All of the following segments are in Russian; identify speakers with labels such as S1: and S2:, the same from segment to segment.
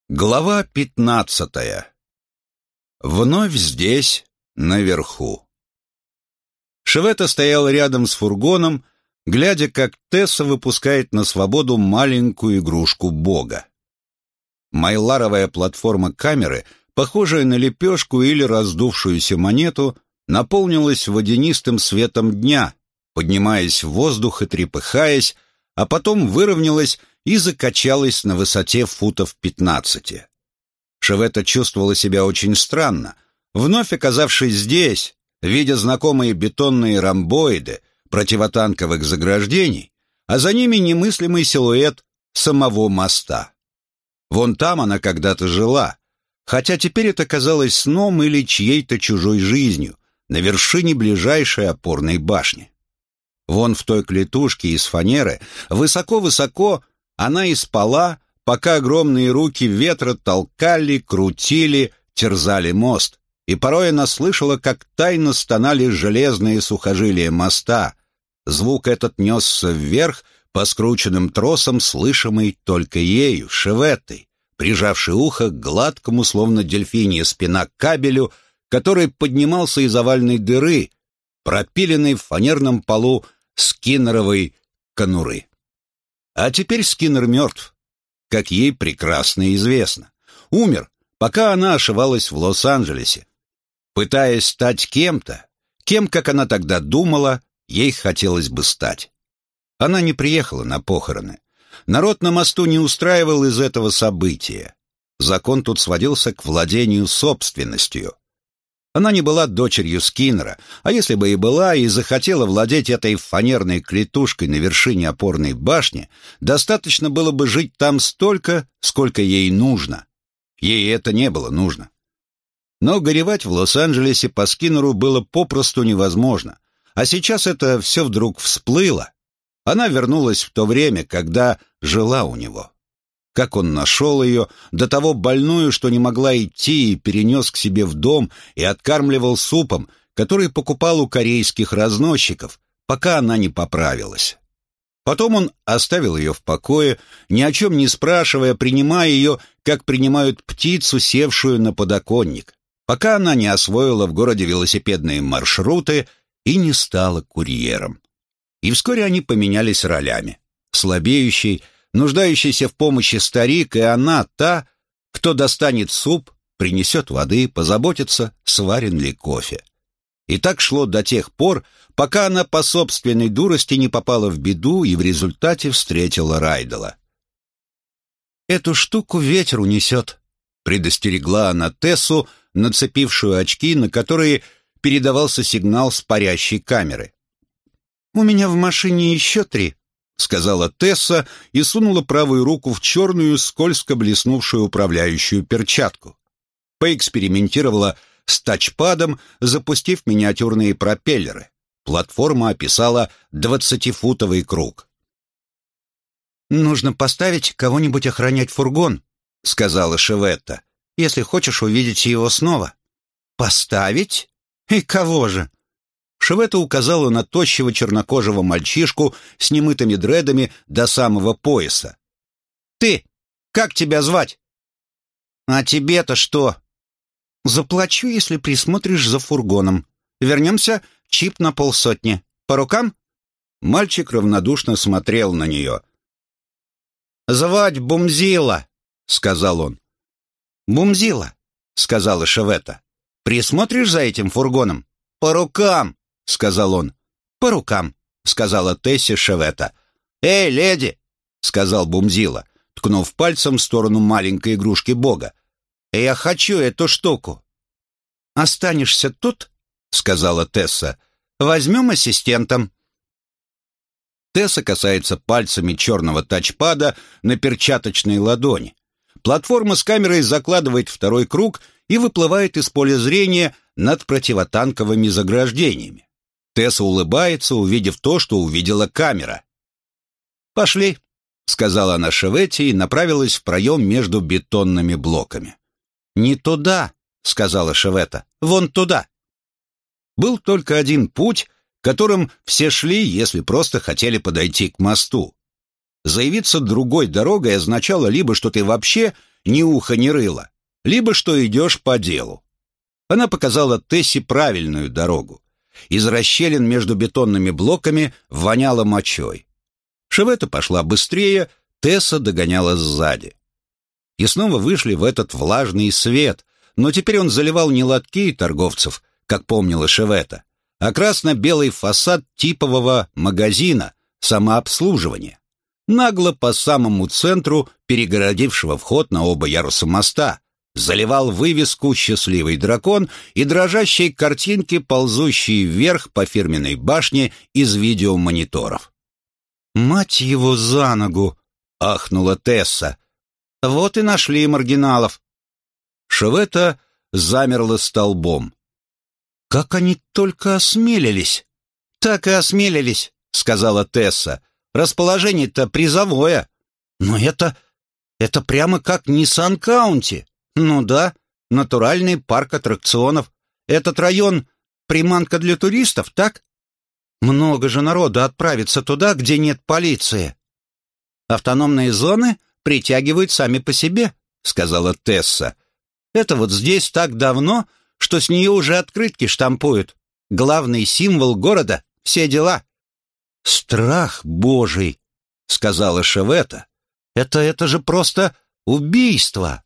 S1: Глава 15. Вновь здесь, наверху. Шевета стоял рядом с фургоном, глядя, как Тесса выпускает на свободу маленькую игрушку Бога. Майларовая платформа камеры, похожая на лепешку или раздувшуюся монету, наполнилась водянистым светом дня, поднимаясь в воздух и трепыхаясь, а потом выровнялась и закачалась на высоте футов 15. Шевета чувствовала себя очень странно, вновь оказавшись здесь, видя знакомые бетонные ромбоиды противотанковых заграждений, а за ними немыслимый силуэт самого моста. Вон там она когда-то жила, хотя теперь это казалось сном или чьей-то чужой жизнью, на вершине ближайшей опорной башни. Вон в той клетушке из фанеры, высоко-высоко, она и спала, пока огромные руки ветра толкали, крутили, терзали мост, и порой она слышала, как тайно стонали железные сухожилия моста. Звук этот несся вверх по скрученным тросам, слышимый только ею, Шеветтой, прижавшей ухо к гладкому, словно дельфинья спина, кабелю, который поднимался из овальной дыры, пропиленной в фанерном полу скиннеровой конуры. А теперь Скиннер мертв, как ей прекрасно известно. Умер, пока она ошивалась в Лос-Анджелесе, пытаясь стать кем-то, кем, как она тогда думала, ей хотелось бы стать. Она не приехала на похороны. Народ на мосту не устраивал из этого события. Закон тут сводился к владению собственностью. Она не была дочерью Скиннера, а если бы и была, и захотела владеть этой фанерной клетушкой на вершине опорной башни, достаточно было бы жить там столько, сколько ей нужно. Ей это не было нужно. Но горевать в Лос-Анджелесе по Скиннеру было попросту невозможно, а сейчас это все вдруг всплыло. Она вернулась в то время, когда жила у него. Как он нашел ее, до того больную, что не могла идти, и перенес к себе в дом и откармливал супом, который покупал у корейских разносчиков, пока она не поправилась. Потом он оставил ее в покое, ни о чем не спрашивая, принимая ее, как принимают птицу, севшую на подоконник, пока она не освоила в городе велосипедные маршруты и не стала курьером. И вскоре они поменялись ролями. Слабеющий, нуждающийся в помощи старик, и она та, кто достанет суп, принесет воды, позаботится, сварен ли кофе. И так шло до тех пор, пока она по собственной дурости не попала в беду и в результате встретила Райдела. «Эту штуку ветер унесет», — предостерегла она Тессу, нацепившую очки, на которые передавался сигнал с парящей камеры. «У меня в машине еще 3», — сказала Тесса и сунула правую руку в черную, скользко блеснувшую управляющую перчатку. Поэкспериментировала с тачпадом, запустив миниатюрные пропеллеры. Платформа описала 20-футовый круг. «Нужно поставить кого-нибудь охранять фургон», — сказала Шеветта, «если хочешь увидеть его снова». «Поставить? И кого же?» Шеветта указала на тощего чернокожего мальчишку с немытыми дредами до самого пояса. «Ты! Как тебя звать?» «А тебе-то что?» «Заплачу, если присмотришь за фургоном. Вернемся, чип на 500. По рукам?» Мальчик равнодушно смотрел на нее. «Звать Бумзила», — сказал он. «Бумзила», — сказала Шеветта. «Присмотришь за этим фургоном?» «По рукам», — сказал он. «По рукам», — сказала Тесси Шеветта. «Эй, леди», — сказал Бумзила, ткнув пальцем в сторону маленькой игрушки Бога. «Я хочу эту штуку». «Останешься тут», — сказала Тесса. «Возьмем ассистентом». Тесса касается пальцами черного тачпада на перчаточной ладони. Платформа с камерой закладывает второй круг и выплывает из поля зрения над противотанковыми заграждениями. Тесса улыбается, увидев то, что увидела камера. «Пошли», — сказала она Шеветте и направилась в проем между бетонными блоками. «Не туда», — сказала Шеветта, — «вон туда». Был только один путь, которым все шли, если просто хотели подойти к мосту. Заявиться другой дорогой означало либо, что ты вообще ни уха, ни рыла, либо что идешь по делу. Она показала Тессе правильную дорогу. Из расщелин между бетонными блоками воняло мочой. Шевета пошла быстрее, Тесса догоняла сзади. И снова вышли в этот влажный свет, но теперь он заливал не лотки торговцев, как помнила Шевета, а красно-белый фасад типового магазина самообслуживания, нагло по самому центру перегородившего вход на оба яруса моста, заливал вывеску «Счастливый дракон» и дрожащие картинки, ползущие вверх по фирменной башне из видеомониторов. «Мать его за ногу!» — ахнула Тесса. «Вот и нашли маргиналов». Шевета замерла столбом. «Как они только осмелились!» «Так и осмелились», — сказала Тесса. «Расположение-то призовое. Но это прямо как Ниссан Каунти. Ну да, натуральный парк аттракционов. Этот район — приманка для туристов, так? Много же народу отправится туда, где нет полиции. Автономные зоны притягивают сами по себе», — сказала Тесса. «Это вот здесь так давно, что с нее уже открытки штампуют. Главный символ города, все дела». «Страх Божий», — сказала Шевета. Это же просто убийство».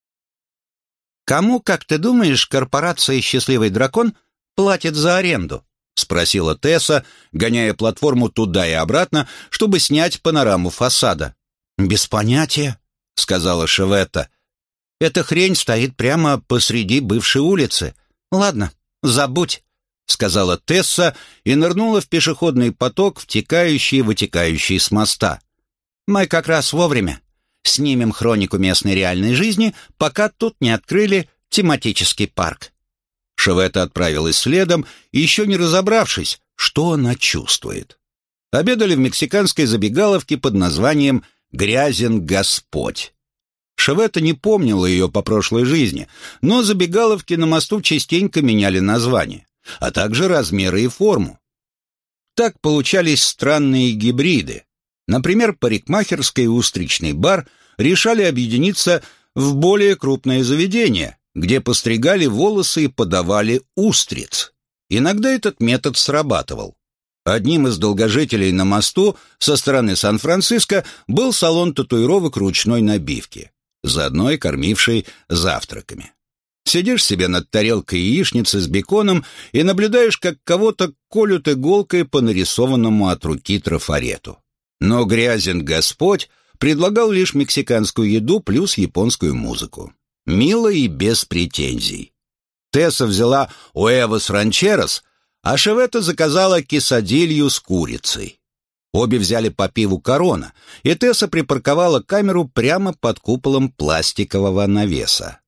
S1: «Кому, как ты думаешь, корпорация «Счастливый дракон» платит за аренду?» — спросила Тесса, гоняя платформу туда и обратно, чтобы снять панораму фасада. «Без понятия», — сказала Шевета. «Эта хрень стоит прямо посреди бывшей улицы. Ладно, забудь», — сказала Тесса и нырнула в пешеходный поток, втекающий и вытекающий с моста. «Мы как раз вовремя. Снимем хронику местной реальной жизни, пока тут не открыли тематический парк». Шевета отправилась следом, еще не разобравшись, что она чувствует. Обедали в мексиканской забегаловке под названием «Грязен Господь». Шевета не помнила ее по прошлой жизни, но забегаловки на мосту частенько меняли название, а также размеры и форму. Так получались странные гибриды. Например, парикмахерский и устричный бар решали объединиться в более крупное заведение, где постригали волосы и подавали устриц. Иногда этот метод срабатывал. Одним из долгожителей на мосту со стороны Сан-Франциско был салон татуировок ручной набивки, заодно и кормивший завтраками. Сидишь себе над тарелкой яичницы с беконом и наблюдаешь, как кого-то колют иголкой по нарисованному от руки трафарету. Но грязен Господь предлагал лишь мексиканскую еду плюс японскую музыку. Мило и без претензий. Тесса взяла уэвос ранчерос, а Шевета заказала кесадилью с курицей. Обе взяли по пиву «Корона», и Тесса припарковала камеру прямо под куполом пластикового навеса.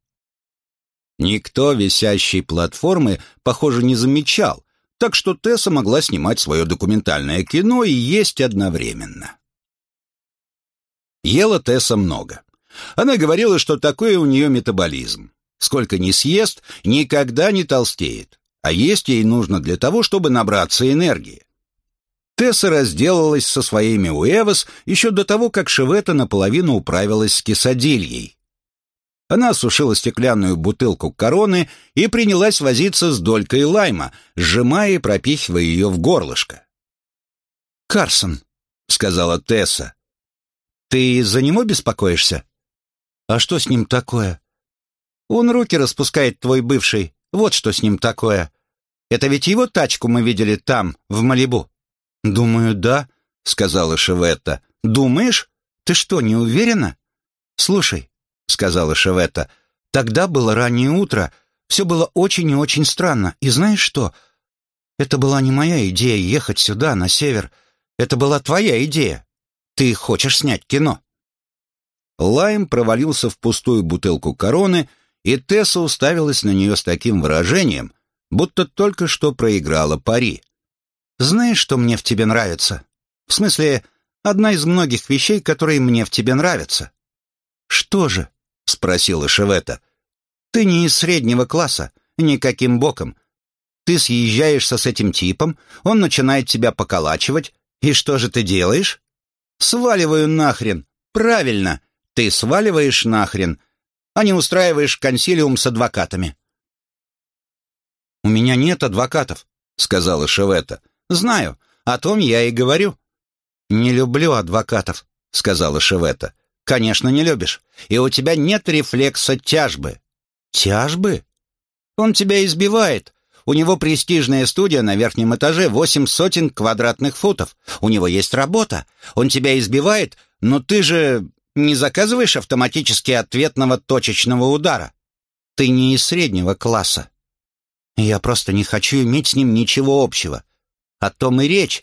S1: Никто висящей платформы, похоже, не замечал, так что Тесса могла снимать свое документальное кино и есть одновременно. Ела Тесса много. Она говорила, что такой у нее метаболизм. Сколько ни съест, никогда не толстеет, а есть ей нужно для того, чтобы набраться энергии. Тесса разделалась со своими уэвос еще до того, как Шевета наполовину управилась с кесадильей. Она осушила стеклянную бутылку «Короны» и принялась возиться с долькой лайма, сжимая и пропихивая ее в горлышко. «Карсон», — сказала Тесса, — «ты из-за него беспокоишься?» «А что с ним такое?» «Он руки распускает, твой бывший. Вот что с ним такое. Это ведь его тачку мы видели там, в Малибу». «Думаю, да», — сказала Шевета. «Думаешь? Ты что, не уверена?» «Слушай», — сказала Шевета, — «тогда было раннее утро. Все было очень и очень странно. И знаешь что? Это была не моя идея ехать сюда, на север. Это была твоя идея. Ты хочешь снять кино». Лайм провалился в пустую бутылку «Короны», и Тесса уставилась на нее с таким выражением, будто только что проиграла пари. «Знаешь, что мне в тебе нравится? В смысле, одна из многих вещей, которые мне в тебе нравятся». «Что же?» — спросила Шевета. «Ты не из среднего класса, никаким боком. Ты съезжаешься с этим типом, он начинает тебя поколачивать, и что же ты делаешь?» «Сваливаю нахрен. Правильно, ты сваливаешь нахрен. а не устраиваешь консилиум с адвокатами». «У меня нет адвокатов», — сказала Шевета. «Знаю, о том я и говорю». «Не люблю адвокатов», — сказала Шевета. «Конечно, не любишь. И у тебя нет рефлекса тяжбы». «Тяжбы? Он тебя избивает. У него престижная студия на верхнем этаже, 800 квадратных футов. У него есть работа. Он тебя избивает, но ты же не заказываешь автоматически ответного точечного удара. Ты не из среднего класса. Я просто не хочу иметь с ним ничего общего. О том и речь.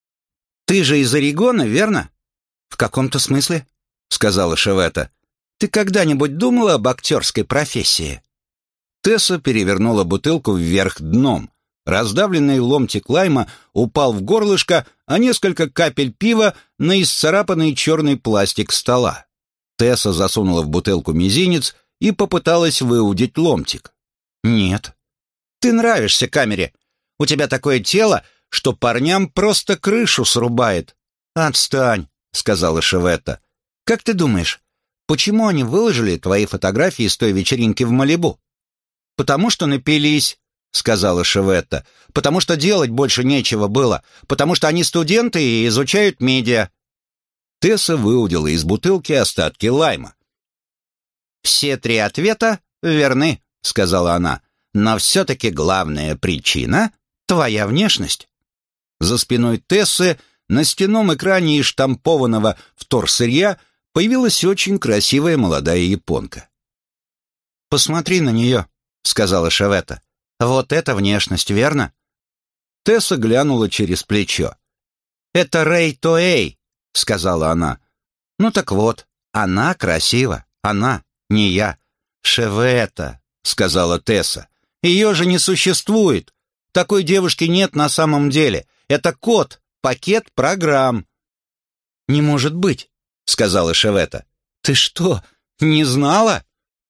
S1: Ты же из Орегона, верно?» «В каком-то смысле», — сказала Шевета. «Ты когда-нибудь думала об актерской профессии?» Тесса перевернула бутылку вверх дном. Раздавленный ломтик лайма упал в горлышко, а несколько капель пива на исцарапанный черный пластик стола. Тесса засунула в бутылку мизинец и попыталась выудить ломтик. «Нет. Ты нравишься камере. У тебя такое тело, что парням просто крышу срубает». «Отстань», — сказала Шевета. «Как ты думаешь, почему они выложили твои фотографии с той вечеринки в Малибу?» «Потому что напились», — сказала Шевета. «Потому что делать больше нечего было. Потому что они студенты и изучают медиа». Тесса выудила из бутылки остатки лайма. «Все 3 ответа верны», — сказала она. «Но все-таки главная причина — твоя внешность». За спиной Тессы на стенном экране из штампованного вторсырья появилась очень красивая молодая японка. «Посмотри на нее», — сказала Шевета. «Вот это внешность, верно?» Тесса глянула через плечо. «Это Рэй Тоэй», — сказала она. «Ну так вот, она красива, она, не я». «Шевета», — сказала Тесса. «Ее же не существует. Такой девушки нет на самом деле. Это код, пакет программ». «Не может быть», — сказала Шевета. «Ты что, не знала?»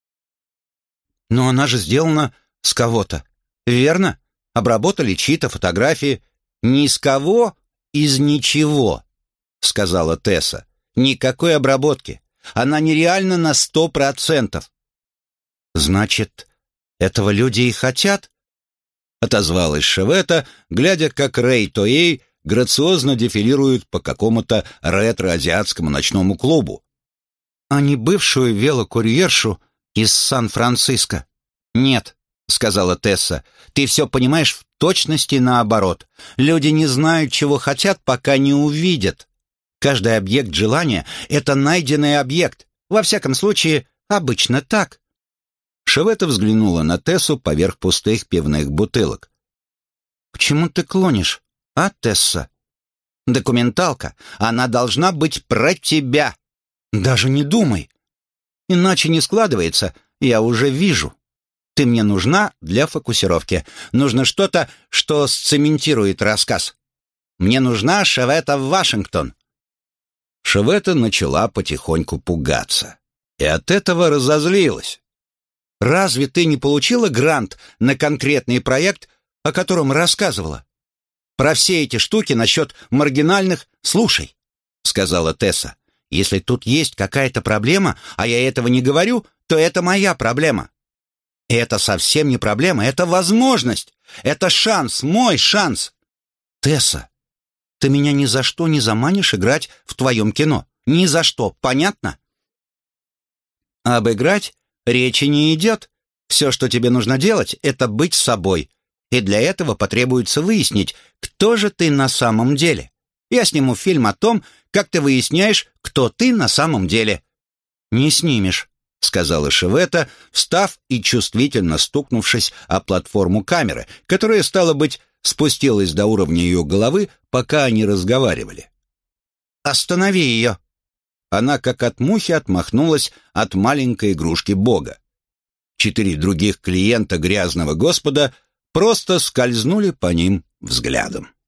S1: «Но она же сделана с кого-то, верно? Обработали чьи-то фотографии». «Не из кого, из ничего», — сказала Тесса. «Никакой обработки. Она нереальна на 100%. «Значит, этого люди и хотят?» — отозвалась Шевета, глядя, как Рэй Тоэй грациозно дефилирует по какому-то ретро-азиатскому ночному клубу. «А не бывшую велокурьершу из Сан-Франциско?» «Нет», — сказала Тесса, — «ты все понимаешь в точности наоборот. Люди не знают, чего хотят, пока не увидят. Каждый объект желания — это найденный объект. Во всяком случае, обычно так». Шевета взглянула на Тессу поверх пустых пивных бутылок. «К чему ты клонишь, а, Тесса?» «Документалка. Она должна быть про тебя. Даже не думай. Иначе не складывается, я уже вижу. Ты мне нужна для фокусировки. Нужно что-то, что сцементирует рассказ. Мне нужна Шевета в Вашингтон». Шевета начала потихоньку пугаться. И от этого разозлилась. «Разве ты не получила грант на конкретный проект, о котором рассказывала? Про все эти штуки насчет маргинальных слушай», — сказала Тесса. «Если тут есть какая-то проблема, а я этого не говорю, то это моя проблема. И это совсем не проблема, это возможность. Это шанс, мой шанс. Тесса, ты меня ни за что не заманишь играть в твоем кино. Ни за что, понятно?» «Обыграть речи не идет. Все, что тебе нужно делать, это быть собой. И для этого потребуется выяснить, кто же ты на самом деле. Я сниму фильм о том, как ты выясняешь, кто ты на самом деле». «Не снимешь», — сказала Шевета, встав и чувствительно стукнувшись о платформу камеры, которая, стало быть, спустилась до уровня ее головы, пока они разговаривали. «Останови ее!» Она, как от мухи, отмахнулась от маленькой игрушки Бога. 4 других клиента грязного Господа просто скользнули по ним взглядом.